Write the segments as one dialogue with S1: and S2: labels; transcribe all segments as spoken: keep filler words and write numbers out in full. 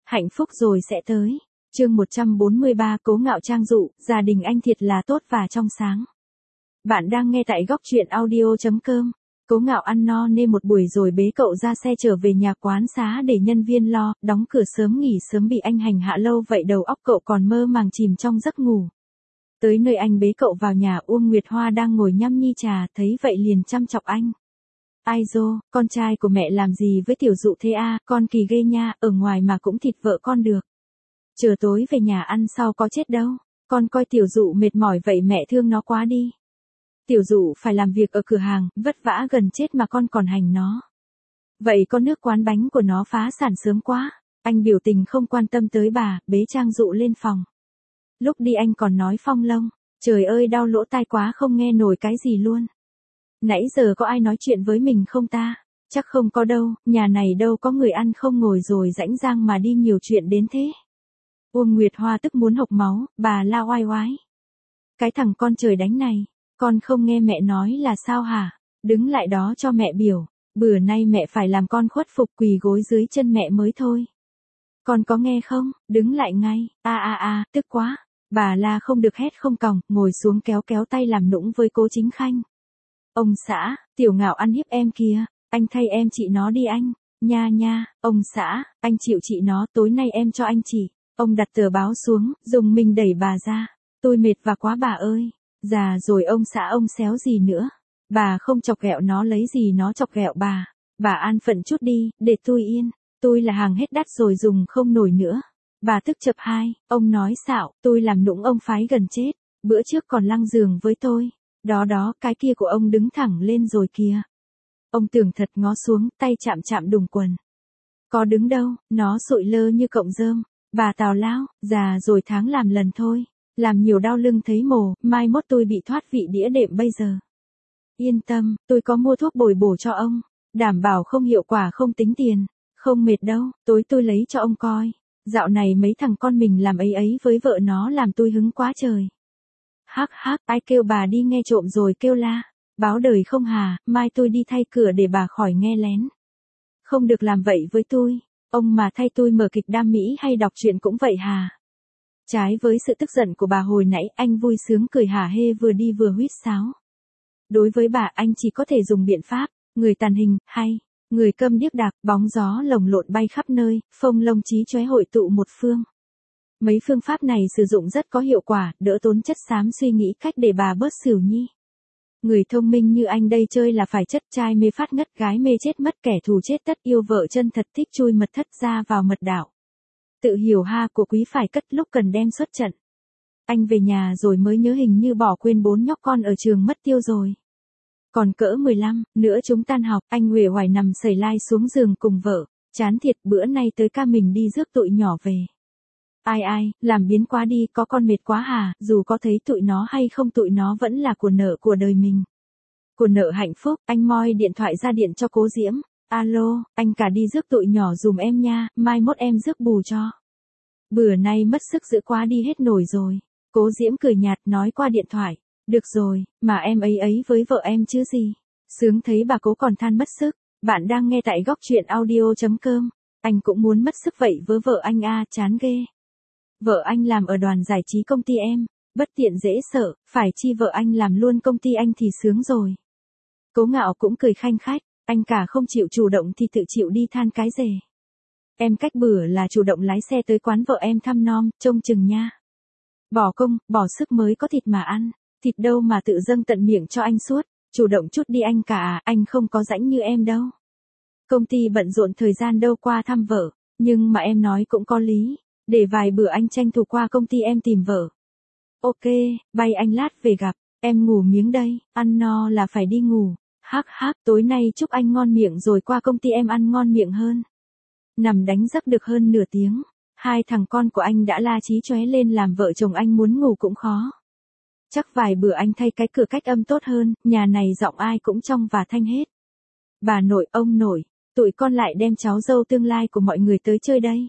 S1: Hạnh phúc rồi sẽ tới. Chương một trăm bốn mươi ba Cố Ngạo Trang dụ, gia đình anh thiệt là tốt và trong sáng. Bạn đang nghe tại góc truyện audio chấm com. Cố Ngạo ăn no nê một buổi rồi bế cậu ra xe trở về nhà quán xá để nhân viên lo, đóng cửa sớm nghỉ sớm bị anh hành hạ lâu vậy đầu óc cậu còn mơ màng chìm trong giấc ngủ. Tới nơi anh bế cậu vào nhà, Uông Nguyệt Hoa đang ngồi nhâm nhi trà, thấy vậy liền chăm chọc anh. Ai dô, con trai của mẹ làm gì với tiểu dụ thế a, con kỳ ghê nha, ở ngoài mà cũng thịt vợ con được. Chờ tối về nhà ăn sau có chết đâu, con coi tiểu dụ mệt mỏi vậy mẹ thương nó quá đi. Tiểu dụ phải làm việc ở cửa hàng, vất vả gần chết mà con còn hành nó. Vậy có nước quán bánh của nó phá sản sớm quá. Anh biểu tình không quan tâm tới bà, bế Trang dụ lên phòng. Lúc đi anh còn nói phong lông, trời ơi đau lỗ tai quá không nghe nổi cái gì luôn. Nãy giờ có ai nói chuyện với mình không ta? Chắc không có đâu, nhà này đâu có người ăn không ngồi rồi rãnh rang mà đi nhiều chuyện đến thế. Uông Nguyệt Hoa tức muốn hộc máu, bà la oai oái. Cái thằng con trời đánh này, con không nghe mẹ nói là sao hả? Đứng lại đó cho mẹ biểu, bữa nay mẹ phải làm con khuất phục quỳ gối dưới chân mẹ mới thôi. Con có nghe không? Đứng lại ngay, a a a, tức quá. Bà la không được hét không còng, ngồi xuống kéo kéo tay làm nũng với Cố Chính Khanh. Ông xã, tiểu Ngạo ăn hiếp em kìa, anh thay em chị nó đi anh, nha nha, ông xã, anh chịu chị nó, tối nay em cho anh chỉ. Ông đặt tờ báo xuống, dùng mình đẩy bà ra. Tôi mệt và quá bà ơi. Già rồi ông xã ông xéo gì nữa. Bà không chọc ghẹo nó lấy gì nó chọc ghẹo bà. Bà an phận chút đi, để tôi yên. Tôi là hàng hết đắt rồi dùng không nổi nữa. Bà tức chập hai, ông nói xạo, tôi làm nũng ông phái gần chết. Bữa trước còn lăng giường với tôi. Đó đó, cái kia của ông đứng thẳng lên rồi kìa. Ông tưởng thật ngó xuống, tay chạm chạm đùng quần. Có đứng đâu, nó sụi lơ như cọng rơm. Bà tào lao, già rồi tháng làm lần thôi. Làm nhiều đau lưng thấy mồ, mai mốt tôi bị thoát vị đĩa đệm bây giờ. Yên tâm, tôi có mua thuốc bồi bổ cho ông. Đảm bảo không hiệu quả không tính tiền. Không mệt đâu, tối tôi lấy cho ông coi. Dạo này mấy thằng con mình làm ấy ấy với vợ nó làm tôi hứng quá trời. Hắc hắc, ai kêu bà đi nghe trộm rồi kêu la. Báo đời không hà, mai tôi đi thay cửa để bà khỏi nghe lén. Không được làm vậy với tôi. Ông mà thay tôi mở kịch đam mỹ hay đọc truyện cũng vậy hà. Trái với sự tức giận của bà hồi nãy, anh vui sướng cười hả hê vừa đi vừa huýt sáo. Đối với bà anh chỉ có thể dùng biện pháp, người tàn hình, hay, người câm điếc đạc, bóng gió lồng lộn bay khắp nơi, phông lông trí chóe hội tụ một phương. Mấy phương pháp này sử dụng rất có hiệu quả, đỡ tốn chất xám suy nghĩ cách để bà bớt xỉu nhi. Người thông minh như anh đây chơi là phải chất, trai mê phát ngất gái mê chết mất, kẻ thù chết tất, yêu vợ chân thật thích chui mật thất ra vào mật đảo. Tự hiểu ha của quý phải cất lúc cần đem xuất trận. Anh về nhà rồi mới nhớ hình như bỏ quên bốn nhóc con ở trường mất tiêu rồi. Còn cỡ mười lăm nữa chúng tan học, anh uể oải nằm sẩy lai xuống giường cùng vợ. Chán thiệt, bữa nay tới ca mình đi rước tụi nhỏ về. Ai ai, làm biến quá đi, có con mệt quá hả, dù có thấy tụi nó hay không tụi nó vẫn là của nợ của đời mình. Của nợ hạnh phúc, anh moi điện thoại ra điện cho Cố Diễm. Alo, anh cả đi rước tụi nhỏ dùm em nha, mai mốt em rước bù cho. Bữa nay mất sức giữ quá đi hết nổi rồi. Cố Diễm cười nhạt nói qua điện thoại. Được rồi, mà em ấy ấy với vợ em chứ gì. Sướng thấy bà Cố còn than mất sức. Bạn đang nghe tại góc truyện audio chấm com. Anh cũng muốn mất sức vậy với vợ anh a, chán ghê. Vợ anh làm ở đoàn giải trí công ty em. Bất tiện dễ sợ, phải chi vợ anh làm luôn công ty anh thì sướng rồi. Cố Ngạo cũng cười khanh khách. Anh cả không chịu chủ động thì tự chịu đi than cái rể. Em cách bữa là chủ động lái xe tới quán vợ em thăm nom, trông chừng nha. Bỏ công, bỏ sức mới có thịt mà ăn. Thịt đâu mà tự dâng tận miệng cho anh suốt. Chủ động chút đi anh cả à, anh không có rãnh như em đâu. Công ty bận rộn thời gian đâu qua thăm vợ. Nhưng mà em nói cũng có lý. Để vài bữa anh tranh thủ qua công ty em tìm vợ. Ok, bay anh lát về gặp. Em ngủ miếng đây, ăn no là phải đi ngủ. Hắc hắc, tối nay chúc anh ngon miệng rồi qua công ty em ăn ngon miệng hơn. Nằm đánh giấc được hơn nửa tiếng. Hai thằng con của anh đã la chí chóe lên làm vợ chồng anh muốn ngủ cũng khó. Chắc vài bữa anh thay cái cửa cách âm tốt hơn, nhà này giọng ai cũng trong và thanh hết. Bà nội, ông nội, tụi con lại đem cháu dâu tương lai của mọi người tới chơi đây.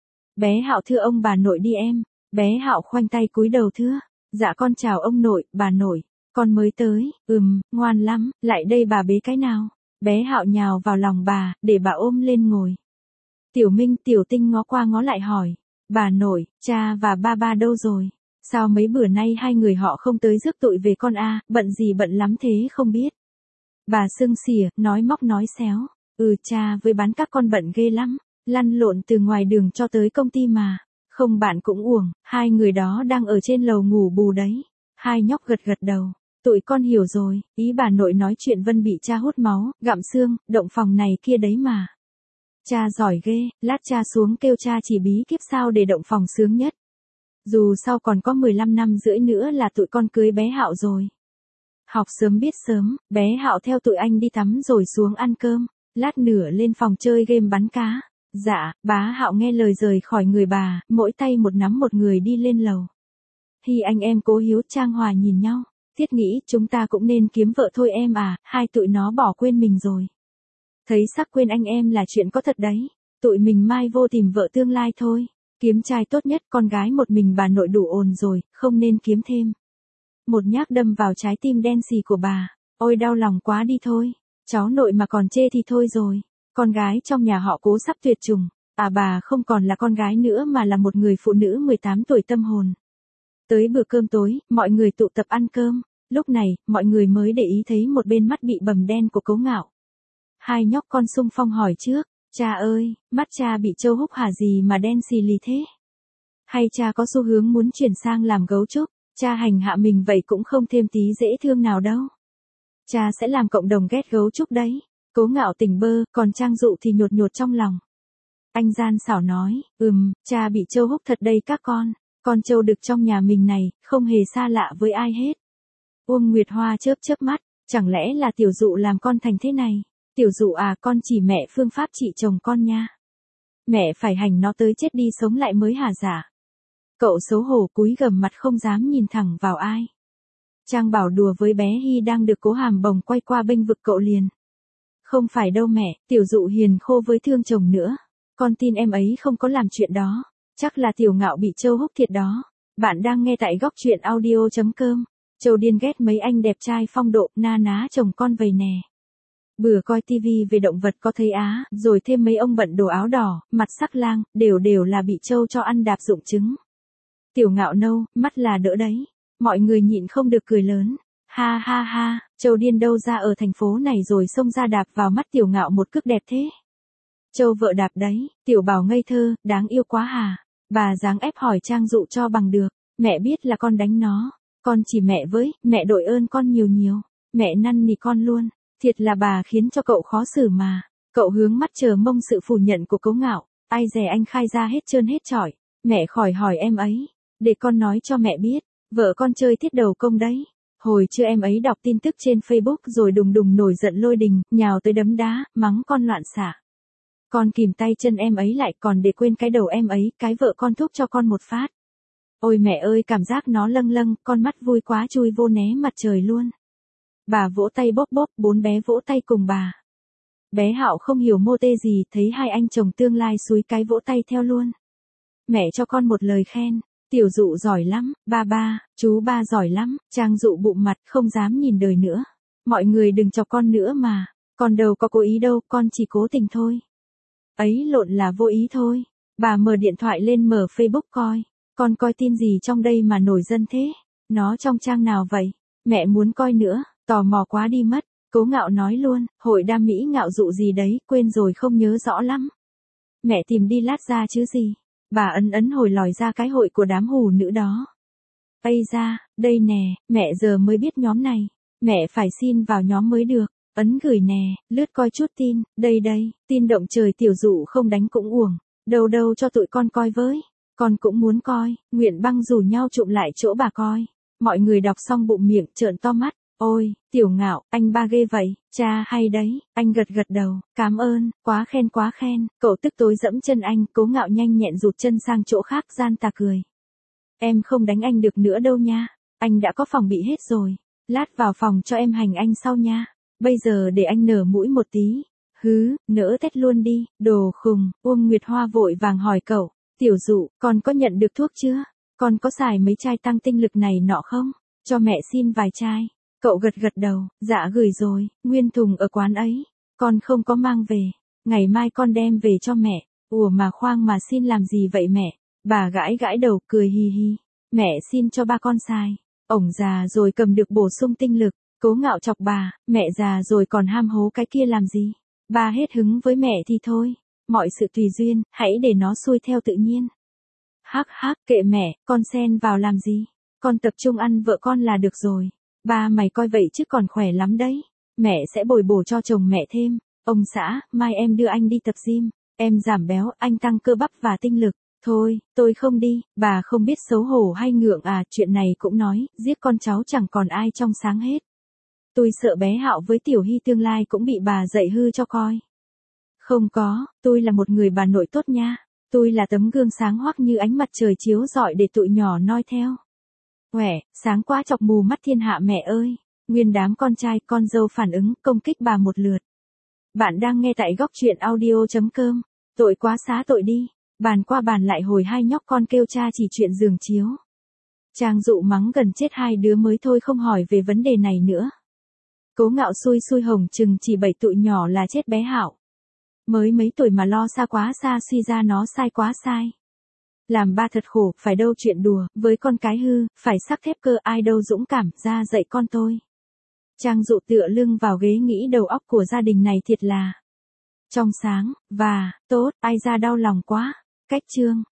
S1: Bé Hạo thưa ông bà nội đi em. Bé Hạo khoanh tay cúi đầu thưa. Dạ con chào ông nội, bà nội. Con mới tới, ừm, ngoan lắm, lại đây bà bế cái nào. Bé Hạo nhào vào lòng bà, để bà ôm lên ngồi. Tiểu Minh, Tiểu Tinh ngó qua ngó lại hỏi. Bà nội, cha và ba ba đâu rồi? Sao mấy bữa nay hai người họ không tới rước tụi về con a, bận gì bận lắm thế không biết. Bà sưng xỉa, nói móc nói xéo. Ừ, cha với bán các con bận ghê lắm, lăn lộn từ ngoài đường cho tới công ty mà. Không bạn cũng uổng, hai người đó đang ở trên lầu ngủ bù đấy. Hai nhóc gật gật đầu. Tụi con hiểu rồi, ý bà nội nói chuyện Vân bị cha hút máu, gặm xương, động phòng này kia đấy mà. Cha giỏi ghê, lát cha xuống kêu cha chỉ bí kíp sao để động phòng sướng nhất. Dù sau còn có mười lăm năm rưỡi nữa là tụi con cưới bé Hạo rồi. Học sớm biết sớm, bé Hạo theo tụi anh đi tắm rồi xuống ăn cơm, lát nữa lên phòng chơi game bắn cá. Dạ, bá Hạo nghe lời rời khỏi người bà, mỗi tay một nắm một người đi lên lầu. Thì anh em Cố Hiếu Trang Hòa nhìn nhau, thiết nghĩ chúng ta cũng nên kiếm vợ thôi em à, hai tụi nó bỏ quên mình rồi. Thấy sắc quên anh em là chuyện có thật đấy, tụi mình mai vô tìm vợ tương lai thôi, kiếm trai tốt nhất, con gái một mình bà nội đủ ồn rồi, không nên kiếm thêm. Một nhát đâm vào trái tim đen xì của bà, ôi đau lòng quá đi thôi, cháu nội mà còn chê thì thôi rồi, con gái trong nhà họ Cố sắp tuyệt chủng, à bà không còn là con gái nữa mà là một người phụ nữ mười tám tuổi tâm hồn. Tới bữa cơm tối, mọi người tụ tập ăn cơm, lúc này, mọi người mới để ý thấy một bên mắt bị bầm đen của Cố Ngạo. Hai nhóc con xung phong hỏi trước, cha ơi, mắt cha bị trâu húc hả gì mà đen xì lì thế? Hay cha có xu hướng muốn chuyển sang làm gấu trúc, cha hành hạ mình vậy cũng không thêm tí dễ thương nào đâu. Cha sẽ làm cộng đồng ghét gấu trúc đấy. Cố Ngạo tỉnh bơ, còn Trang Dụ thì nhột nhột trong lòng. Anh gian xảo nói, ừm, cha bị trâu húc thật đây các con, con trâu đực trong nhà mình này, không hề xa lạ với ai hết. Uông Nguyệt Hoa chớp chớp mắt, chẳng lẽ là Tiểu Dụ làm con thành thế này? Tiểu Dụ à, con chỉ mẹ phương pháp trị chồng con nha. Mẹ phải hành nó tới chết đi sống lại mới hả dạ. Cậu xấu hổ cúi gằm mặt không dám nhìn thẳng vào ai. Trang Bảo đùa với bé Hy đang được Cố Hàm Bồng quay qua bênh vực cậu liền. Không phải đâu mẹ, Tiểu Dụ hiền khô với thương chồng nữa. Con tin em ấy không có làm chuyện đó. Chắc là Tiểu Ngạo bị trâu húc thiệt đó. Bạn đang nghe tại góc truyện audio chấm com. Châu điên ghét mấy anh đẹp trai phong độ, na ná chồng con vầy nè. Bữa coi tivi về động vật có thấy á, rồi thêm mấy ông bận đồ áo đỏ, mặt sắc lang, đều đều là bị trâu cho ăn đạp dụng trứng. Tiểu Ngạo nâu, mắt là đỡ đấy. Mọi người nhịn không được cười lớn. Ha ha ha, Châu điên đâu ra ở thành phố này rồi xông ra đạp vào mắt Tiểu Ngạo một cước đẹp thế. Châu vợ đạp đấy, Tiểu Bảo ngây thơ, đáng yêu quá hà. Bà dáng ép hỏi Trang Dụ cho bằng được. Mẹ biết là con đánh nó. Con chỉ mẹ với, mẹ đội ơn con nhiều nhiều. Mẹ năn nỉ con luôn. Thiệt là bà khiến cho cậu khó xử mà. Cậu hướng mắt chờ mong sự phủ nhận của Cố Ngạo. Ai dè anh khai ra hết trơn hết trọi. Mẹ khỏi hỏi em ấy. Để con nói cho mẹ biết. Vợ con chơi thiết đầu công đấy. Hồi trưa em ấy đọc tin tức trên Facebook rồi đùng đùng nổi giận lôi đình, nhào tới đấm đá, mắng con loạn xạ. Con kìm tay chân em ấy lại còn để quên cái đầu em ấy, cái vợ con thúc cho con một phát. Ôi mẹ ơi, cảm giác nó lâng lâng, con mắt vui quá chui vô né mặt trời luôn. Bà vỗ tay bóp bóp, bốn bé vỗ tay cùng bà. Bé Hạo không hiểu mô tê gì, thấy hai anh chồng tương lai xúi cái vỗ tay theo luôn. Mẹ cho con một lời khen. Tiểu Dụ giỏi lắm, ba ba, chú ba giỏi lắm. Trang Dụ bụng mặt không dám nhìn đời nữa. Mọi người đừng chọc con nữa mà. Con đâu có cố ý đâu, con chỉ cố tình thôi. Ấy lộn là vô ý thôi. Bà mở điện thoại lên mở Facebook coi. Con coi tin gì trong đây mà nổi dân thế? Nó trong trang nào vậy? Mẹ muốn coi nữa, tò mò quá đi mất. Cố Ngạo nói luôn, hội đam mỹ ngạo dụ gì đấy, quên rồi không nhớ rõ lắm. Mẹ tìm đi lát ra chứ gì. Bà ấn ấn hồi lòi ra cái hội của đám hù nữ đó. Ây ra, đây nè, mẹ giờ mới biết nhóm này. Mẹ phải xin vào nhóm mới được. Ấn gửi nè, lướt coi chút tin, đây đây, tin động trời Tiểu Dụ không đánh cũng uổng. Đâu đâu cho tụi con coi với. Con cũng muốn coi, Nguyện Băng rủ nhau trụm lại chỗ bà coi. Mọi người đọc xong bụng miệng trợn to mắt. Ôi, Tiểu Ngạo, anh ba ghê vậy, cha hay đấy, anh gật gật đầu, cảm ơn, quá khen quá khen, cậu tức tối dẫm chân anh, Cố Ngạo nhanh nhẹn rụt chân sang chỗ khác gian tà cười. Em không đánh anh được nữa đâu nha, anh đã có phòng bị hết rồi, lát vào phòng cho em hành anh sau nha, bây giờ để anh nở mũi một tí. Hứ, nỡ tét luôn đi, đồ khùng. Uông Nguyệt Hoa vội vàng hỏi cậu, Tiểu Dụ, con có nhận được thuốc chưa? Con có xài mấy chai tăng tinh lực này nọ không? Cho mẹ xin vài chai. Cậu gật gật đầu, dạ gửi rồi, nguyên thùng ở quán ấy. Con không có mang về. Ngày mai con đem về cho mẹ. Ủa mà khoang mà xin làm gì vậy mẹ? Bà gãi gãi đầu cười hì hì. Mẹ xin cho ba con xài. Ổng già rồi cầm được bổ sung tinh lực. Cố Ngạo chọc bà, mẹ già rồi còn ham hố cái kia làm gì? Ba hết hứng với mẹ thì thôi. Mọi sự tùy duyên, hãy để nó xuôi theo tự nhiên. Hắc hắc, kệ mẹ, con xen vào làm gì? Con tập trung ăn vợ con là được rồi. Ba mày coi vậy chứ còn khỏe lắm đấy. Mẹ sẽ bồi bổ cho chồng mẹ thêm. Ông xã, mai em đưa anh đi tập gym. Em giảm béo, anh tăng cơ bắp và tinh lực. Thôi, tôi không đi, bà không biết xấu hổ hay ngượng à, chuyện này cũng nói, giết con cháu chẳng còn ai trong sáng hết. Tôi sợ bé Hạo với Tiểu Hy tương lai cũng bị bà dạy hư cho coi. Không có, tôi là một người bà nội tốt nha. Tôi là tấm gương sáng hoắc như ánh mặt trời chiếu rọi để tụi nhỏ noi theo. Quẻ, sáng quá chọc mù mắt thiên hạ mẹ ơi. Nguyên đám con trai con dâu phản ứng công kích bà một lượt. Bạn đang nghe tại góc truyện audio.com. Tội quá xá tội đi. Bàn qua bàn lại hồi hai nhóc con kêu cha chỉ chuyện giường chiếu. Trang Dụ mắng gần chết hai đứa mới thôi không hỏi về vấn đề này nữa. Cố Ngạo xui xui hồng chừng chỉ bảy tụi nhỏ là chết bé Hạo. Mới mấy tuổi mà lo xa quá xa suy ra nó sai quá sai. Làm ba thật khổ, phải đâu chuyện đùa, với con cái hư, phải sắt thép cơ ai đâu dũng cảm ra dạy con tôi. Trang Dụ tựa lưng vào ghế nghĩ đầu óc của gia đình này thiệt là trong sáng, và, tốt, ai ra đau lòng quá. Cách chương